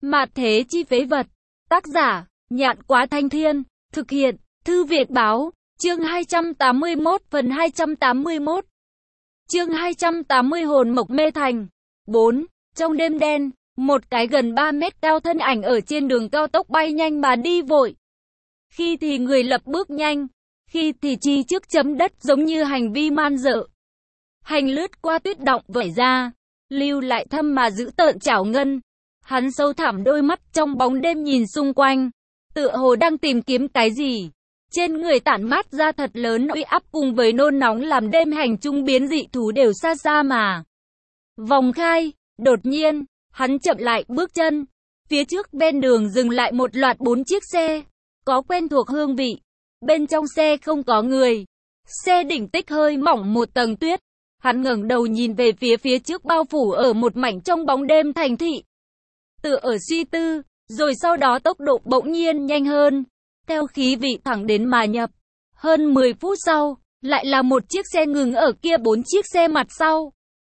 Mạt thế chi phế vật. Tác giả, Nhạn Quá Thanh Thiên. Thực hiện, Thư Việt Báo. Chương 281 phần 281. Chương 280 hồn mộc mê thành. 4. Trong đêm đen, một cái gần 3 mét cao thân ảnh ở trên đường cao tốc bay nhanh mà đi vội. Khi thì người lập bước nhanh, khi thì chi trước chấm đất giống như hành vi man dợ. Hành lướt qua tuyết động vẩy ra, lưu lại thâm mà giữ tợn chảo ngân. Hắn sâu thẳm đôi mắt trong bóng đêm nhìn xung quanh, tựa hồ đang tìm kiếm cái gì. Trên người tản mát ra thật lớn uy áp cùng với nôn nóng làm đêm hành trung biến dị thú đều xa xa mà vòng khai. Đột nhiên, hắn chậm lại bước chân. Phía trước bên đường dừng lại một loạt 4 chiếc xe, có quen thuộc hương vị. Bên trong xe không có người. Xe đỉnh tích hơi mỏng một tầng tuyết. Hắn ngẩng đầu nhìn về phía trước bao phủ ở một mảnh trong bóng đêm thành thị. Tựa ở suy tư, rồi sau đó tốc độ bỗng nhiên nhanh hơn, theo khí vị thẳng đến mà nhập. Hơn 10 phút sau, lại là một chiếc xe ngừng ở kia 4 chiếc xe mặt sau.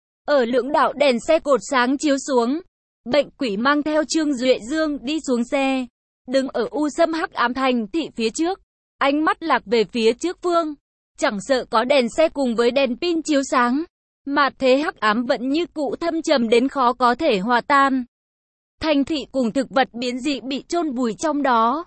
Ở lưỡng đạo đèn xe cột sáng chiếu xuống, Bệnh Quỷ mang theo Trương Duệ Dương đi xuống xe, đứng ở u sâm hắc ám thành thị phía trước, ánh mắt lạc về phía trước phương, chẳng sợ có đèn xe cùng với đèn pin chiếu sáng, mà thế hắc ám vẫn như cũ thâm trầm đến khó có thể hòa tan. Thành thị cùng thực vật biến dị bị chôn vùi trong đó,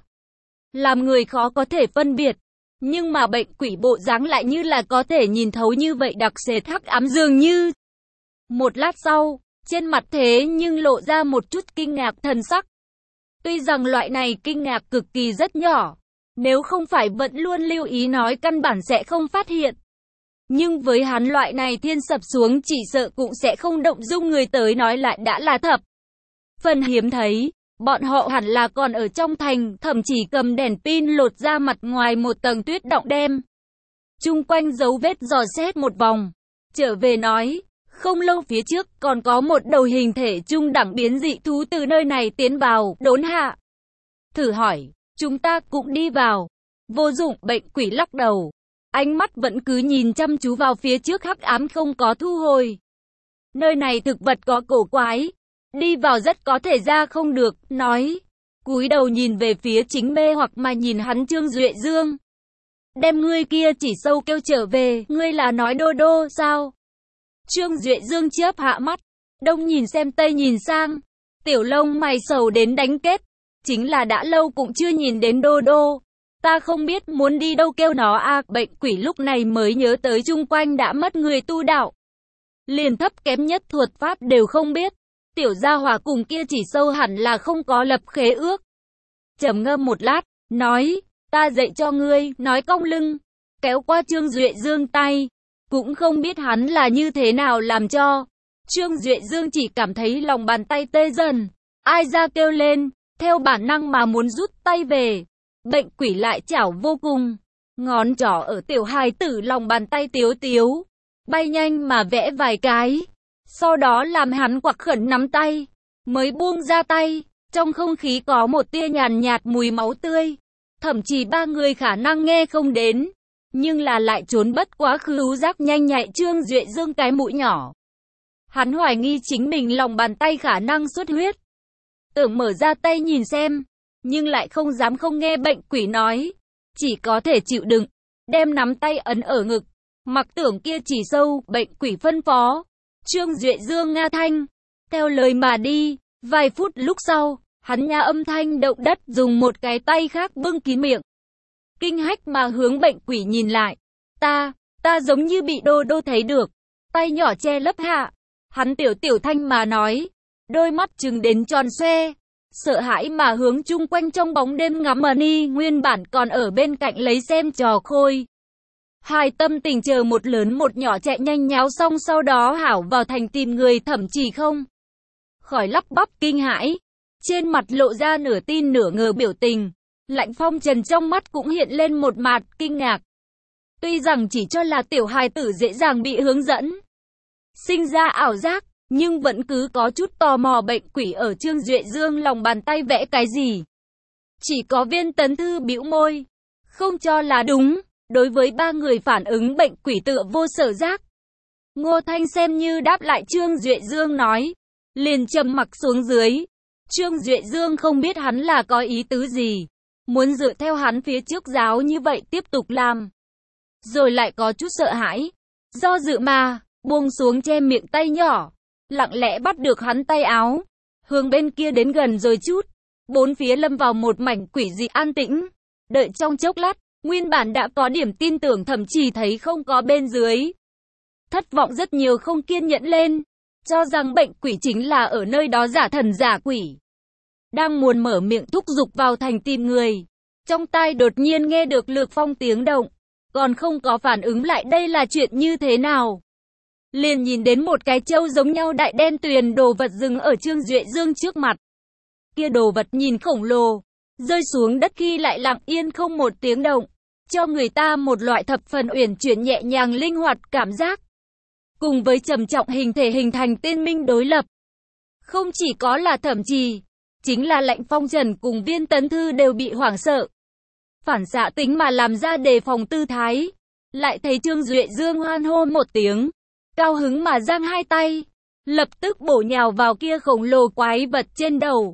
làm người khó có thể phân biệt, nhưng mà Bệnh Quỷ bộ dáng lại như là có thể nhìn thấu như vậy, đặc sệt hắc ám dường như. Một lát sau, trên mặt thế nhưng lộ ra một chút kinh ngạc thần sắc. Tuy rằng loại này kinh ngạc cực kỳ rất nhỏ, nếu không phải vẫn luôn lưu ý nói căn bản sẽ không phát hiện. Nhưng với hắn loại này thiên sập xuống chỉ sợ cũng sẽ không động dung người tới nói lại đã là thập phần hiếm thấy. Bọn họ hẳn là còn ở trong thành, thậm chí cầm đèn pin lột ra mặt ngoài một tầng tuyết động đem. Chung quanh dấu vết dò xét một vòng, trở về nói, không lâu phía trước còn có một đầu hình thể trung đẳng biến dị thú từ nơi này tiến vào, đốn hạ. Thử hỏi, chúng ta cũng đi vào. Vô dụng, Bệnh Quỷ lắc đầu. Ánh mắt vẫn cứ nhìn chăm chú vào phía trước hắc ám không có thu hồi. Nơi này thực vật có cổ quái, đi vào rất có thể ra không được, nói. Cúi đầu nhìn về phía chính mê hoặc mà nhìn hắn Trương Duệ Dương. Đem ngươi kia chỉ sâu kêu trở về, ngươi là nói đô đô sao? Trương Duệ Dương chớp hạ mắt, đông nhìn xem tây nhìn sang, tiểu lông mày sầu đến đánh kết. Chính là đã lâu cũng chưa nhìn đến đô đô. Ta không biết muốn đi đâu kêu nó a. Bệnh Quỷ lúc này mới nhớ tới chung quanh đã mất người tu đạo, liền thấp kém nhất thuật pháp đều không biết. Tiểu gia hỏa cùng kia chỉ sâu hẳn là không có lập khế ước. Trầm ngâm một lát, nói, ta dạy cho ngươi, nói cong lưng, kéo qua Trương Duệ Dương tay. Cũng không biết hắn là như thế nào làm cho. Trương Duệ Dương chỉ cảm thấy lòng bàn tay tê dần, ai ra kêu lên, theo bản năng mà muốn rút tay về. Bệnh Quỷ lại chảo vô cùng, ngón trỏ ở tiểu hài tử lòng bàn tay tiếu tiếu, bay nhanh mà vẽ vài cái. Sau đó làm hắn quặc khẩn nắm tay, mới buông ra tay. Trong không khí có một tia nhàn nhạt mùi máu tươi, thậm chí ba người khả năng nghe không đến, nhưng là lại trốn bất quá khứu giác nhanh nhạy Trương Duệ Dương cái mũi nhỏ. Hắn hoài nghi chính mình lòng bàn tay khả năng xuất huyết, tưởng mở ra tay nhìn xem, nhưng lại không dám không nghe Bệnh Quỷ nói, chỉ có thể chịu đựng, đem nắm tay ấn ở ngực, mặc tưởng kia chỉ sâu. Bệnh Quỷ phân phó, Trương Duệ Dương nga thanh, theo lời mà đi. Vài phút lúc sau, hắn nha âm thanh động đất dùng một cái tay khác bưng kín miệng, kinh hách mà hướng Bệnh Quỷ nhìn lại. Ta giống như bị đô đô thấy được, tay nhỏ che lấp hạ. Hắn tiểu thanh mà nói, đôi mắt trừng đến tròn xoe, sợ hãi mà hướng chung quanh trong bóng đêm ngắm Money nguyên bản còn ở bên cạnh lấy xem trò khôi. Hai tâm tình chờ một lớn một nhỏ chạy nhanh nháo xong sau đó hảo vào thành tìm người, thậm chí không khỏi lắp bắp kinh hãi, trên mặt lộ ra nửa tin nửa ngờ biểu tình. Lạnh Phong Trần trong mắt cũng hiện lên một mạt kinh ngạc. Tuy rằng chỉ cho là tiểu hài tử dễ dàng bị hướng dẫn, sinh ra ảo giác, nhưng vẫn cứ có chút tò mò Bệnh Quỷ ở Trương Duệ Dương lòng bàn tay vẽ cái gì. Chỉ có Viên Tấn Thư bĩu môi, không cho là đúng. Đối với ba người phản ứng Bệnh Quỷ tựa vô sở giác. Ngô Thanh xem như đáp lại Trương Duệ Dương nói, liền trầm mặc xuống dưới. Trương Duệ Dương không biết hắn là có ý tứ gì, muốn dựa theo hắn phía trước giáo như vậy tiếp tục làm. Rồi lại có chút sợ hãi, do dự mà, buông xuống che miệng tay nhỏ, lặng lẽ bắt được hắn tay áo, hướng bên kia đến gần rồi chút. Bốn phía lâm vào một mảnh quỷ dị an tĩnh, đợi trong chốc lát, nguyên bản đã có điểm tin tưởng thậm chí thấy không có bên dưới. Thất vọng rất nhiều không kiên nhẫn lên, cho rằng bệnh quỷ chính là ở nơi đó giả thần giả quỷ. Đang muốn mở miệng thúc giục vào thành tìm người, trong tai đột nhiên nghe được Lược Phong tiếng động, còn không có phản ứng lại đây là chuyện như thế nào. Liền nhìn đến một cái trâu giống nhau đại đen tuyền đồ vật dừng ở Trương Duệ Dương trước mặt. Kia đồ vật nhìn khổng lồ, rơi xuống đất khi lại lặng yên không một tiếng động, cho người ta một loại thập phần uyển chuyển nhẹ nhàng linh hoạt cảm giác. Cùng với trầm trọng hình thể hình thành tiên minh đối lập. Không chỉ có là Thẩm Trì, chính là Lạnh Phong Trần cùng Viên Tấn Thư đều bị hoảng sợ. Phản xạ tính mà làm ra đề phòng tư thái. Lại thấy Trương Duệ Dương hoan hô một tiếng, cao hứng mà giang hai tay, lập tức bổ nhào vào kia khổng lồ quái vật trên đầu.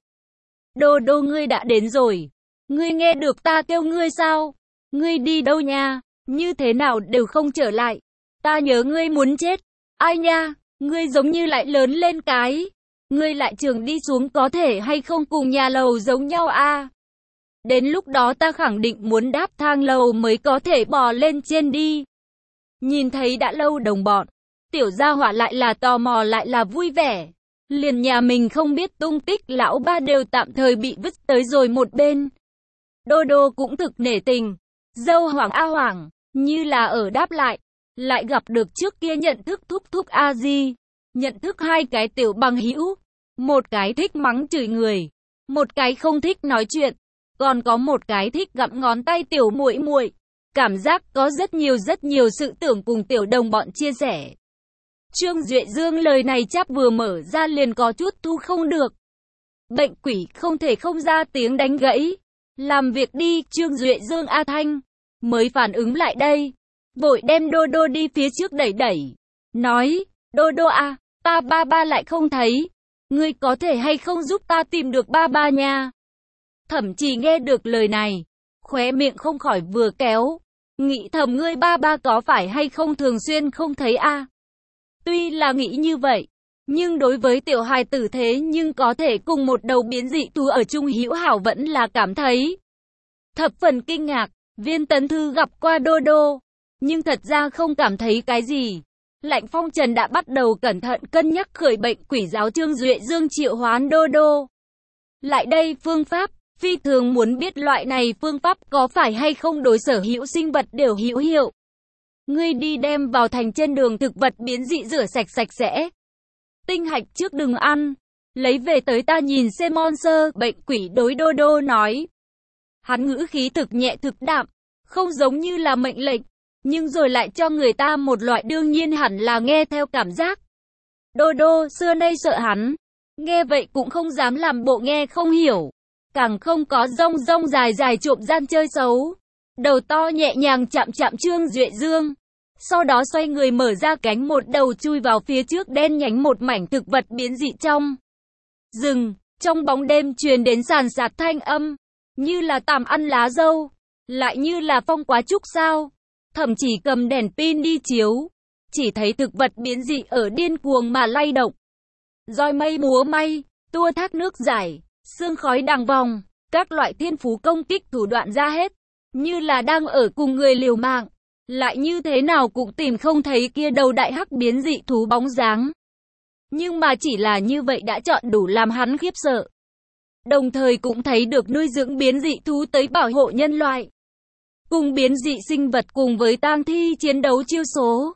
Đô đô ngươi đã đến rồi. Ngươi nghe được ta kêu ngươi sao? Ngươi đi đâu nha? Như thế nào đều không trở lại. Ta nhớ ngươi muốn chết. Ai nha? Ngươi giống như lại lớn lên cái. Ngươi lại trường đi xuống có thể hay không cùng nhà lầu giống nhau a? Đến lúc đó ta khẳng định muốn đáp thang lầu mới có thể bò lên trên đi. Nhìn thấy đã lâu đồng bọn, tiểu gia hỏa lại là tò mò lại là vui vẻ. Liền nhà mình không biết tung tích lão ba đều tạm thời bị vứt tới rồi một bên. Đô đô cũng thực nể tình. Dâu Hoàng A Hoàng, như là ở đáp lại gặp được trước kia nhận thức thúc thúc A Di. Nhận thức hai cái tiểu bằng hữu. Một cái thích mắng chửi người, một cái không thích nói chuyện, còn có một cái thích gặm ngón tay tiểu muội muội. Cảm giác có rất nhiều sự tưởng cùng tiểu đồng bọn chia sẻ. Trương Duệ Dương lời này chắp vừa mở ra liền có chút thu không được. Bệnh quỷ không thể không ra tiếng đánh gãy. Làm việc đi, Trương Duệ Dương A Thanh mới phản ứng lại đây, vội đem đô đô đi phía trước đẩy đẩy, nói, đô đô à, ta ba ba lại không thấy, ngươi có thể hay không giúp ta tìm được ba ba nha. Thẩm Trì nghe được lời này, khóe miệng không khỏi vừa kéo, nghĩ thầm ngươi ba ba có phải hay không thường xuyên không thấy a? Tuy là nghĩ như vậy, nhưng đối với tiểu hài tử thế nhưng có thể cùng một đầu biến dị thú ở chung hữu hảo vẫn là cảm thấy thập phần kinh ngạc. Viên Tấn Thư gặp qua đô đô, nhưng thật ra không cảm thấy cái gì. Lạnh Phong Trần đã bắt đầu cẩn thận cân nhắc khởi bệnh quỷ giáo Trương Duệ Dương triệu hoán đô đô. Lại đây phương pháp, phi thường muốn biết loại này phương pháp có phải hay không đối sở hữu sinh vật đều hữu hiệu. Ngươi đi đem vào thành trên đường thực vật biến dị rửa sạch sạch sẽ. Tinh hạch trước đừng ăn, lấy về tới ta nhìn xem monster. Bệnh quỷ đối đô đô nói. Hắn ngữ khí thực nhẹ thực đạm, không giống như là mệnh lệnh, nhưng rồi lại cho người ta một loại đương nhiên hẳn là nghe theo cảm giác. Đô đô xưa nay sợ hắn, nghe vậy cũng không dám làm bộ nghe không hiểu, càng không có rong dài trộm gian chơi xấu. Đầu to nhẹ nhàng chạm Trương Duệ Dương, sau đó xoay người mở ra cánh một đầu chui vào phía trước đen nhánh một mảnh thực vật biến dị trong rừng. Trong bóng đêm truyền đến sàn sạt thanh âm, như là tằm ăn lá dâu, lại như là phong quá trúc sao. Thậm chí cầm đèn pin đi chiếu, chỉ thấy thực vật biến dị ở điên cuồng mà lay động. Roi mây múa may, tua thác nước giải, sương khói đằng vòng, các loại thiên phú công kích thủ đoạn ra hết, như là đang ở cùng người liều mạng, lại như thế nào cũng tìm không thấy kia đầu đại hắc biến dị thú bóng dáng. Nhưng mà chỉ là như vậy đã chọn đủ làm hắn khiếp sợ. Đồng thời cũng thấy được nuôi dưỡng biến dị thú tới bảo hộ nhân loại. Cùng biến dị sinh vật cùng với tang thi chiến đấu chiêu số.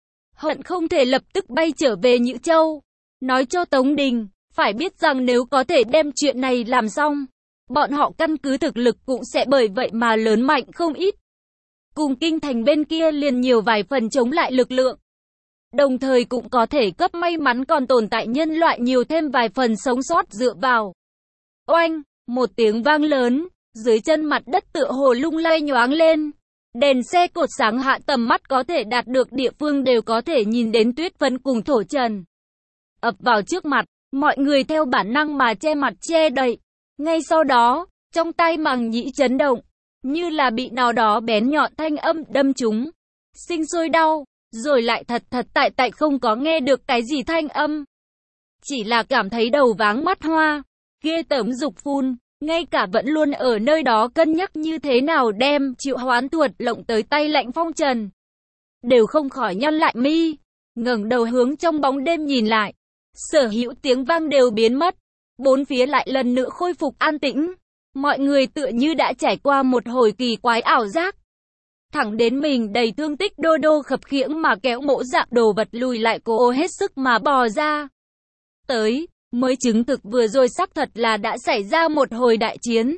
Hận không thể lập tức bay trở về Nhữ Châu. Nói cho Tống Đình, phải biết rằng nếu có thể đem chuyện này làm xong, bọn họ căn cứ thực lực cũng sẽ bởi vậy mà lớn mạnh không ít. Cùng kinh thành bên kia liền nhiều vài phần chống lại lực lượng. Đồng thời cũng có thể cấp may mắn còn tồn tại nhân loại nhiều thêm vài phần sống sót dựa vào. Oanh, một tiếng vang lớn, dưới chân mặt đất tựa hồ lung lay nhoáng lên. Đèn xe cột sáng hạ tầm mắt có thể đạt được địa phương đều có thể nhìn đến tuyết phấn cùng thổ trần ập vào trước mặt. Mọi người theo bản năng mà che mặt che đậy. Ngay sau đó, trong tai màng nhĩ chấn động, như là bị nào đó bén nhọn thanh âm đâm trúng. Sinh sôi đau, rồi lại thật tại không có nghe được cái gì thanh âm. Chỉ là cảm thấy đầu váng mắt hoa, ghê tởm dục phun, ngay cả vẫn luôn ở nơi đó cân nhắc như thế nào đem Triệu Hoán Thuật lộng tới tay Lạnh Phong Trần. Đều không khỏi nhăn lại mi, ngẩng đầu hướng trong bóng đêm nhìn lại. Sở hữu tiếng vang đều biến mất, bốn phía lại lần nữa khôi phục an tĩnh. Mọi người tựa như đã trải qua một hồi kỳ quái ảo giác. Thẳng đến mình đầy thương tích Đô Đô khập khiễng mà kéo mộ dạng đồ vật lùi lại, cố hết sức mà bò ra. Tới, mới chứng thực vừa rồi xác thật là đã xảy ra một hồi đại chiến.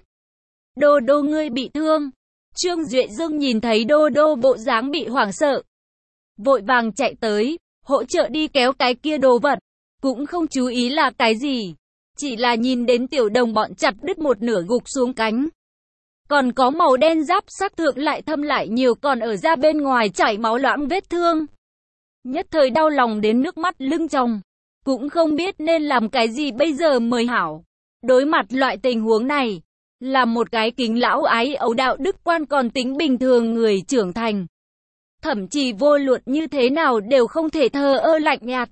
Đô Đô ngươi bị thương. Trương Duệ Dương nhìn thấy Đô Đô bộ dáng bị hoảng sợ, vội vàng chạy tới, hỗ trợ đi kéo cái kia đồ vật. Cũng không chú ý là cái gì, chỉ là nhìn đến tiểu đồng bọn chặt đứt một nửa gục xuống cánh. Còn có màu đen giáp sắc thượng lại thâm lại nhiều, còn ở ra bên ngoài chảy máu loãng vết thương. Nhất thời đau lòng đến nước mắt lưng tròng, cũng không biết nên làm cái gì bây giờ mới hảo. Đối mặt loại tình huống này, là một cái kính lão ái ấu đạo đức quan còn tính bình thường người trưởng thành, thậm chí vô luận như thế nào đều không thể thờ ơ lạnh nhạt.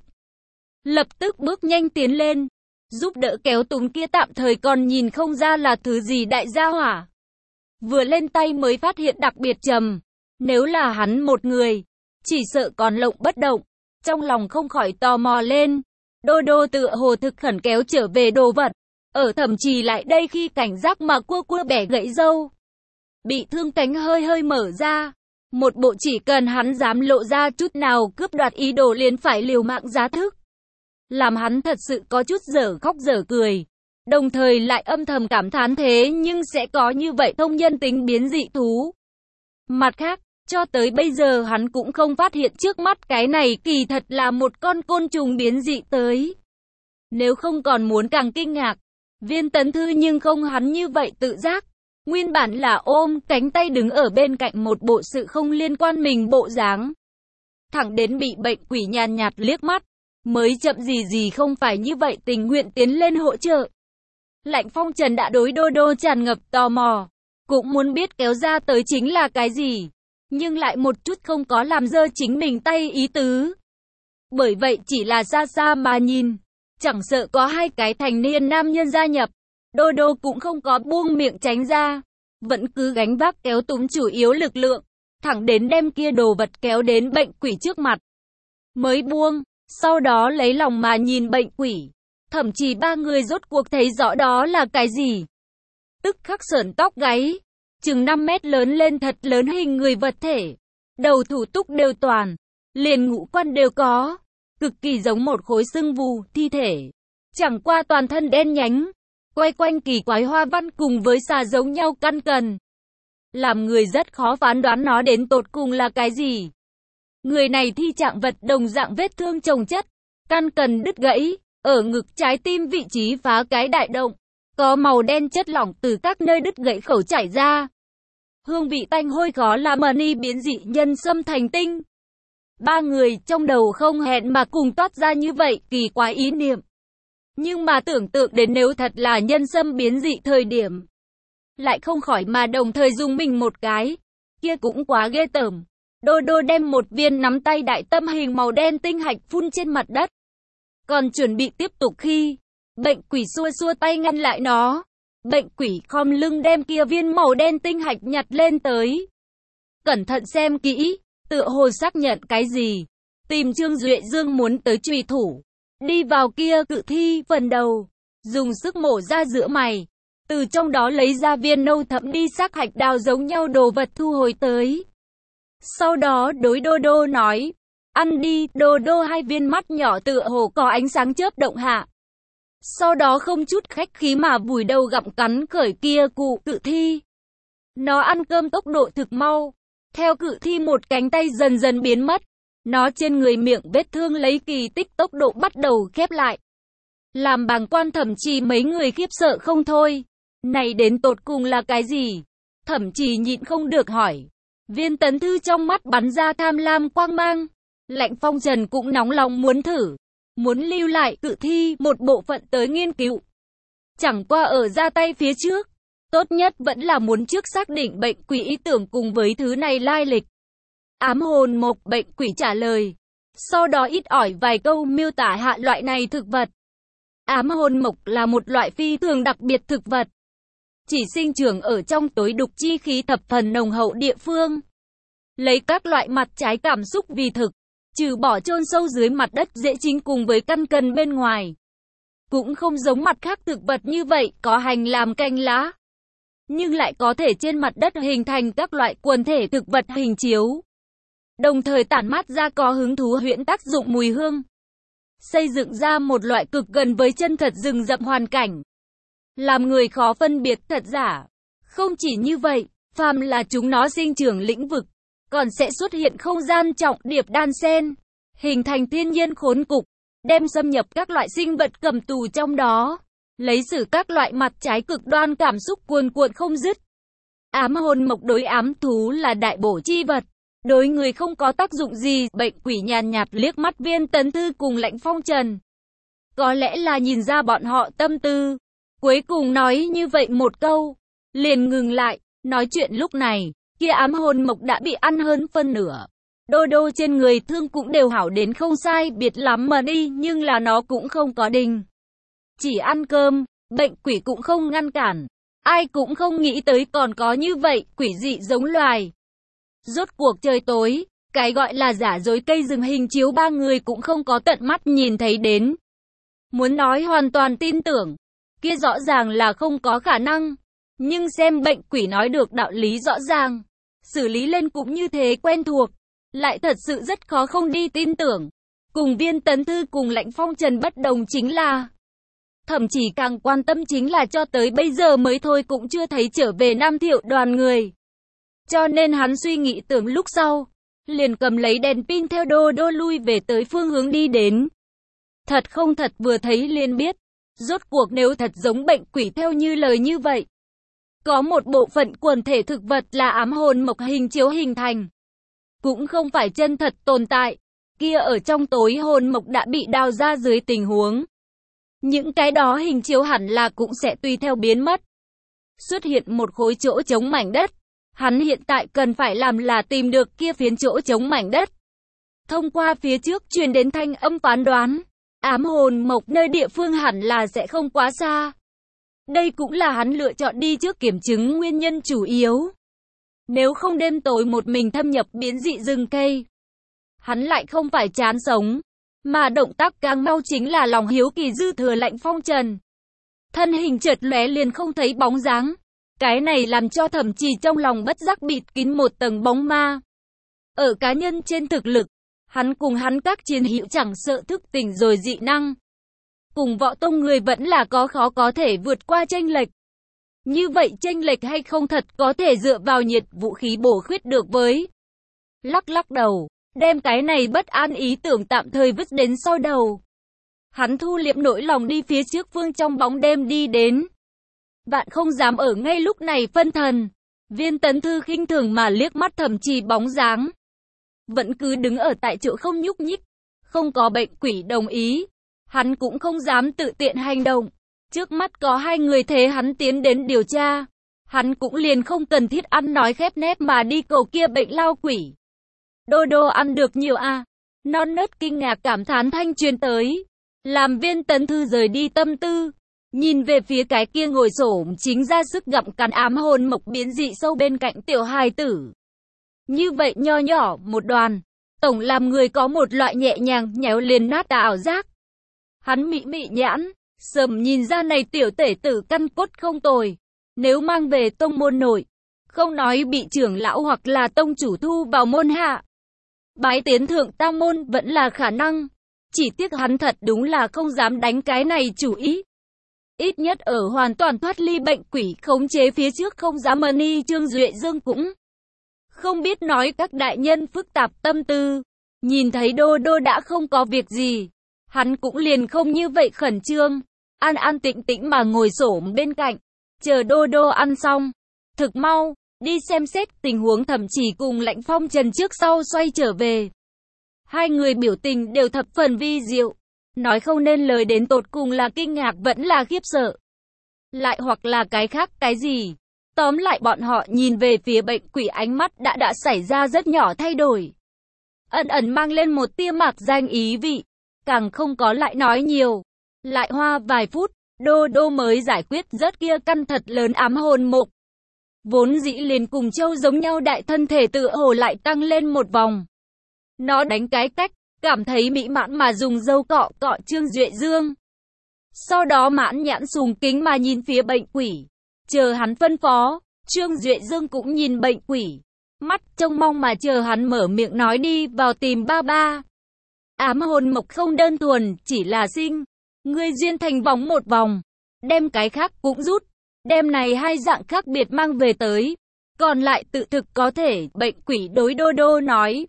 Lập tức bước nhanh tiến lên, giúp đỡ kéo túm kia tạm thời còn nhìn không ra là thứ gì đại gia hỏa. Vừa lên tay mới phát hiện đặc biệt trầm, nếu là hắn một người, chỉ sợ còn lộng bất động. Trong lòng không khỏi tò mò lên, Đô Đô tựa hồ thực khẩn kéo trở về đồ vật, ở thậm chí lại đây khi cảnh giác mà cua bẻ gãy râu. Bị thương cánh hơi mở ra, một bộ chỉ cần hắn dám lộ ra chút nào cướp đoạt ý đồ liền phải liều mạng giá thức. Làm hắn thật sự có chút dở khóc dở cười, đồng thời lại âm thầm cảm thán thế nhưng sẽ có như vậy thông nhân tính biến dị thú. Mặt khác, cho tới bây giờ hắn cũng không phát hiện trước mắt cái này kỳ thật là một con côn trùng biến dị tới. Nếu không còn muốn càng kinh ngạc, Viên Tấn Thư nhưng không hắn như vậy tự giác. Nguyên bản là ôm cánh tay đứng ở bên cạnh một bộ sự không liên quan mình bộ dáng. Thẳng đến bị bệnh quỷ nhàn nhạt liếc mắt, mới chậm gì không phải như vậy tình nguyện tiến lên hỗ trợ. Lạnh Phong Trần đã đối Đô Đô tràn ngập tò mò, cũng muốn biết kéo ra tới chính là cái gì, nhưng lại một chút không có làm dơ chính mình tay ý tứ. Bởi vậy chỉ là xa xa mà nhìn, chẳng sợ có hai cái thành niên nam nhân gia nhập, Đô Đô cũng không có buông miệng tránh ra, vẫn cứ gánh vác kéo túm chủ yếu lực lượng, thẳng đến đem kia đồ vật kéo đến bệnh quỷ trước mặt. Mới buông, sau đó lấy lòng mà nhìn bệnh quỷ, thậm chí ba người rốt cuộc thấy rõ đó là cái gì. Tức khắc sởn tóc gáy, chừng 5 mét lớn lên thật lớn hình người vật thể, đầu thủ túc đều toàn, liền ngũ quan đều có, cực kỳ giống một khối xương vù thi thể, chẳng qua toàn thân đen nhánh, quay quanh kỳ quái hoa văn cùng với xà giống nhau căn cần, làm người rất khó phán đoán nó đến tột cùng là cái gì. Người này thi trạng vật đồng dạng vết thương chồng chất, căn cần đứt gãy, ở ngực trái tim vị trí phá cái đại động, có màu đen chất lỏng từ các nơi đứt gãy khẩu chảy ra. Hương vị tanh hôi khó làm mani biến dị nhân sâm thành tinh. Ba người trong đầu không hẹn mà cùng toát ra như vậy kỳ quái ý niệm. Nhưng mà tưởng tượng đến nếu thật là nhân sâm biến dị thời điểm, lại không khỏi mà đồng thời dùng mình một cái, kia cũng quá ghê tởm. Đô Đô đem một viên nắm tay đại tâm hình màu đen tinh hạch phun trên mặt đất. Còn chuẩn bị tiếp tục khi, bệnh quỷ xua tay ngăn lại nó. Bệnh quỷ khom lưng đem kia viên màu đen tinh hạch nhặt lên tới. Cẩn thận xem kỹ, tựa hồ xác nhận cái gì. Tìm Trương Duệ Dương muốn tới truy thủ. Đi vào kia cự thi phần đầu, dùng sức mổ ra giữa mày. Từ trong đó lấy ra viên nâu thẫm đi xác hạch đào giống nhau đồ vật thu hồi tới. Sau đó đối Đô Đô nói, ăn đi. Đô Đô hai viên mắt nhỏ tựa hồ có ánh sáng chớp động hạ. Sau đó không chút khách khí mà vùi đầu gặm cắn khởi kia cụ cự thi. Nó ăn cơm tốc độ thực mau, theo cự thi một cánh tay dần dần biến mất. Nó trên người miệng vết thương lấy kỳ tích tốc độ bắt đầu khép lại. Làm bàng quan thậm chí mấy người khiếp sợ không thôi. Này đến tột cùng là cái gì? Thậm chí nhịn không được hỏi. Viên Tấn Thư trong mắt bắn ra tham lam quang mang. Lạnh Phong Trần cũng nóng lòng muốn thử. muốn lưu lại cự thi một bộ phận tới nghiên cứu. Chẳng qua ở ra tay phía trước, tốt nhất vẫn là muốn trước xác định bệnh quỷ ý tưởng cùng với thứ này lai lịch. Ám hồn mộc bệnh quỷ trả lời. Sau đó ít ỏi vài câu miêu tả hạ loại này thực vật. Ám hồn mộc là một loại phi thường đặc biệt thực vật. Chỉ sinh trưởng ở trong tối đục chi khí thập phần nồng hậu địa phương. Lấy các loại mặt trái cảm xúc vì thực, trừ bỏ chôn sâu dưới mặt đất dễ chính cùng với căn cần bên ngoài. Cũng không giống mặt khác thực vật như vậy, có hành làm cành lá. Nhưng lại có thể trên mặt đất hình thành các loại quần thể thực vật hình chiếu. Đồng thời tản mát ra có hứng thú huyễn tác dụng mùi hương. Xây dựng ra một loại cực gần với chân thật rừng rậm hoàn cảnh. Làm người khó phân biệt thật giả. Không chỉ như vậy, phàm là chúng nó sinh trưởng lĩnh vực, còn sẽ xuất hiện không gian trọng điệp đan xen, hình thành thiên nhiên khốn cục, đem xâm nhập các loại sinh vật cầm tù trong đó, lấy xử các loại mặt trái cực đoan cảm xúc cuồn cuộn không dứt. Ám hồn mộc đối ám thú là đại bổ chi vật, đối người không có tác dụng gì. Bệnh quỷ nhàn nhạt liếc mắt Viên Tấn Thư cùng Lãnh Phong Trần. Có lẽ là nhìn ra bọn họ tâm tư, cuối cùng nói như vậy một câu, liền ngừng lại. Nói chuyện lúc này, kia ám hồn mộc đã bị ăn hơn phân nửa. Đô đô trên người thương cũng đều hảo đến không sai biệt lắm mà đi, nhưng là nó cũng không có đình chỉ ăn cơm. Bệnh quỷ cũng không ngăn cản. Ai cũng không nghĩ tới còn có như vậy quỷ dị giống loài. Rốt cuộc trời tối, cái gọi là giả dối cây rừng hình chiếu ba người cũng không có tận mắt nhìn thấy đến. Muốn nói hoàn toàn tin tưởng, kia rõ ràng là không có khả năng. Nhưng xem bệnh quỷ nói được đạo lý rõ ràng, xử lý lên cũng như thế quen thuộc, lại thật sự rất khó không đi tin tưởng. Cùng Viên Tấn Thư cùng Lãnh Phong Trần bất đồng chính là, thậm chí càng quan tâm chính là cho tới bây giờ mới thôi cũng chưa thấy trở về Nam Thiệu đoàn người. Cho nên hắn suy nghĩ tưởng lúc sau, liền cầm lấy đèn pin theo đô đô lui về tới phương hướng đi đến. Thật không thật vừa thấy liền biết, rốt cuộc nếu thật giống bệnh quỷ theo như lời như vậy. Có một bộ phận quần thể thực vật là ám hồn mộc hình chiếu hình thành. Cũng không phải chân thật tồn tại, kia ở trong tối hồn mộc đã bị đào ra dưới tình huống. Những cái đó hình chiếu hẳn là cũng sẽ tùy theo biến mất. Xuất hiện một khối chỗ trống mảnh đất. Hắn hiện tại cần phải làm là tìm được kia phiến chỗ trống mảnh đất. Thông qua phía trước truyền đến thanh âm phán đoán, ám hồn mộc nơi địa phương hẳn là sẽ không quá xa. Đây cũng là hắn lựa chọn đi trước kiểm chứng nguyên nhân chủ yếu. Nếu không đêm tối một mình thâm nhập biến dị rừng cây, hắn lại không phải chán sống, mà động tác càng mau chính là lòng hiếu kỳ dư thừa. Lãnh Phong Trần thân hình chợt lóe liền không thấy bóng dáng. Cái này làm cho Thẩm Trì trong lòng bất giác bịt kín một tầng bóng ma. Ở cá nhân trên thực lực, hắn cùng hắn các chiến hữu chẳng sợ thức tỉnh rồi dị năng. Cùng võ tông người vẫn là có khó có thể vượt qua chênh lệch. Như vậy chênh lệch hay không thật có thể dựa vào nhiệt vũ khí bổ khuyết được với. Lắc lắc đầu, đem cái này bất an ý tưởng tạm thời vứt đến sau đầu. Hắn thu liệm nỗi lòng đi phía trước phương trong bóng đêm đi đến. Bạn không dám ở ngay lúc này phân thần. Viên Tấn Thư khinh thường mà liếc mắt Thẩm Trì bóng dáng. Vẫn cứ đứng ở tại chỗ không nhúc nhích. Không có bệnh quỷ đồng ý, hắn cũng không dám tự tiện hành động. Trước mắt có hai người thế hắn tiến đến điều tra. Hắn cũng liền không cần thiết ăn nói khép nép mà đi cầu kia bệnh lao quỷ. Đô đô ăn được nhiều à? Non nớt kinh ngạc cảm thán thanh truyền tới. Làm Viên Tấn Thư rời đi tâm tư. Nhìn về phía cái kia ngồi xổm chính ra sức gặm cắn ám hồn mộc biến dị sâu bên cạnh tiểu hài tử. Như vậy nho nhỏ một đoàn, tổng làm người có một loại nhẹ nhàng nhéo liền nát ảo giác. Hắn mị mị nhãn, sầm nhìn ra này tiểu tể tử căn cốt không tồi. Nếu mang về tông môn nội, không nói bị trưởng lão hoặc là tông chủ thu vào môn hạ, bái tiến thượng tam môn vẫn là khả năng. Chỉ tiếc hắn thật đúng là không dám đánh cái này chủ ý. Ít nhất ở hoàn toàn thoát ly bệnh quỷ khống chế phía trước không dám mơ ni. Trương Duệ Dương cũng không biết nói các đại nhân phức tạp tâm tư. Nhìn thấy đô đô đã không có việc gì, hắn cũng liền không như vậy khẩn trương. An an tĩnh tĩnh mà ngồi xổm bên cạnh, chờ đô đô ăn xong. Thực mau, đi xem xét tình huống. Thẩm Trì cùng Lãnh Phong Trần trước sau xoay trở về. Hai người biểu tình đều thập phần vi diệu. Nói không nên lời, đến tột cùng là kinh ngạc vẫn là khiếp sợ. Lại hoặc là cái khác cái gì. Tóm lại bọn họ nhìn về phía bệnh quỷ, ánh mắt đã xảy ra rất nhỏ thay đổi. Ẩn ẩn mang lên một tia mạc danh ý vị. Càng không có lại nói nhiều. Lại hoa vài phút, Đô Đô mới giải quyết rớt kia căn thật lớn ám hồn mục. Vốn dĩ liền cùng Châu giống nhau đại thân thể tựa hồ lại tăng lên một vòng. Nó đánh cái cách, cảm thấy mỹ mãn mà dùng dâu cọ cọ Trương Duệ Dương. Sau đó mãn nhãn sùng kính mà nhìn phía bệnh quỷ. Chờ hắn phân phó, Trương Duệ Dương cũng nhìn bệnh quỷ. Mắt trông mong mà chờ hắn mở miệng nói đi vào tìm ba ba. Ám hồn mộc không đơn thuần, chỉ là sinh. Ngươi duyên thành vòng một vòng. Đem cái khác cũng rút. Đem này hai dạng khác biệt mang về tới. Còn lại tự thực có thể, bệnh quỷ đối Đô Đô nói.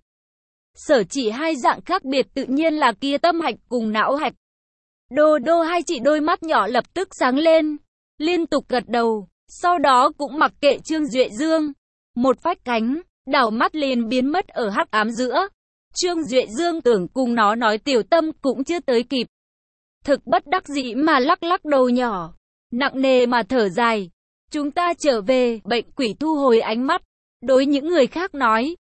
Sở chỉ hai dạng khác biệt tự nhiên là kia tâm hạch cùng não hạch. Đô Đô hai chị đôi mắt nhỏ lập tức sáng lên. Liên tục gật đầu. Sau đó cũng mặc kệ Trương Duệ Dương. Một phách cánh, đảo mắt liền biến mất ở hắc ám giữa. Trương Duệ Dương tưởng cùng nó nói tiểu tâm cũng chưa tới kịp. Thực bất đắc dĩ mà lắc lắc đầu nhỏ. Nặng nề mà thở dài. Chúng ta trở về, bệnh quỷ thu hồi ánh mắt. Đối những người khác nói.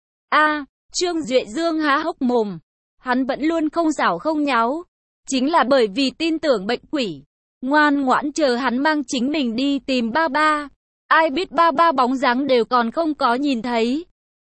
Trương Duệ Dương há hốc mồm. Hắn vẫn luôn không giảo không nháo. Chính là bởi vì tin tưởng bệnh quỷ. Ngoan ngoãn chờ hắn mang chính mình đi tìm ba ba. Ai biết ba ba bóng dáng đều còn không có nhìn thấy.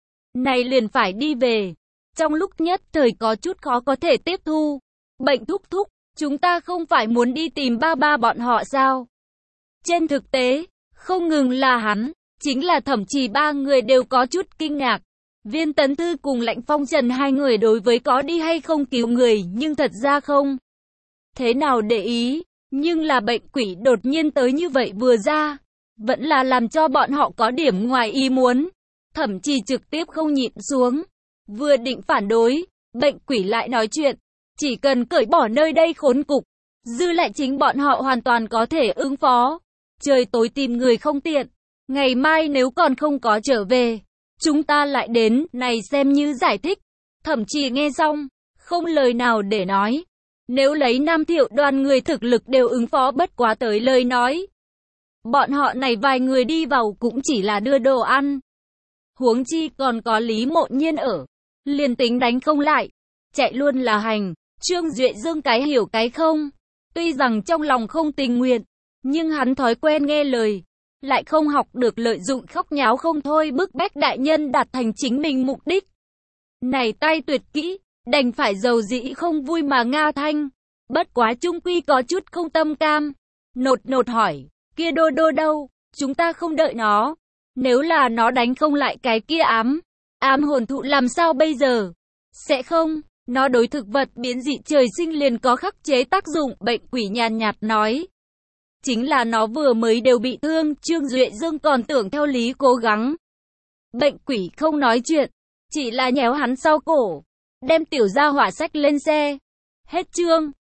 Này liền phải đi về. Trong lúc nhất thời có chút khó có thể tiếp thu. Bệnh thúc thúc, chúng ta không phải muốn đi tìm ba ba bọn họ sao? Trên thực tế, không ngừng là hắn, chính là thậm chí ba người đều có chút kinh ngạc. Viên Tấn Thư cùng Lạnh Phong Trần hai người đối với có đi hay không cứu người nhưng thật ra không thế nào để ý. Nhưng là bệnh quỷ đột nhiên tới như vậy vừa ra, vẫn là làm cho bọn họ có điểm ngoài ý muốn. Thậm chí trực tiếp không nhịn xuống. Vừa định phản đối, bệnh quỷ lại nói chuyện. Chỉ cần cởi bỏ nơi đây khốn cục, dư lại chính bọn họ hoàn toàn có thể ứng phó. Trời tối tìm người không tiện. Ngày mai nếu còn không có trở về, chúng ta lại đến, này xem như giải thích. Thậm chí nghe xong, không lời nào để nói. Nếu lấy Nam Thiệu đoàn người thực lực đều ứng phó bất quá tới lời nói. Bọn họ này vài người đi vào cũng chỉ là đưa đồ ăn. Huống chi còn có Lý Mộ Nhiên ở. Liền tính đánh không lại. Chạy luôn là hành. Trương Duệ Dương cái hiểu cái không. Tuy rằng trong lòng không tình nguyện. Nhưng hắn thói quen nghe lời. Lại không học được lợi dụng khóc nháo không thôi bức bách đại nhân đạt thành chính mình mục đích. Này tay tuyệt kỹ. Đành phải dầu dĩ không vui mà nga thanh. Bất quá chung quy có chút không tâm cam. Nột hỏi. Kia Đô Đô đâu? Chúng ta không đợi nó. Nếu là nó đánh không lại cái kia ám hồn thụ làm sao bây giờ? Sẽ không. Nó đối thực vật biến dị trời sinh liền có khắc chế tác dụng. Bệnh quỷ nhàn nhạt nói. Chính là nó vừa mới đều bị thương. Trương Duệ Dương còn tưởng theo lý cố gắng. Bệnh quỷ không nói chuyện. Chỉ là nhéo hắn sau cổ. Đem tiểu gia hỏa sách lên xe. Hết chương.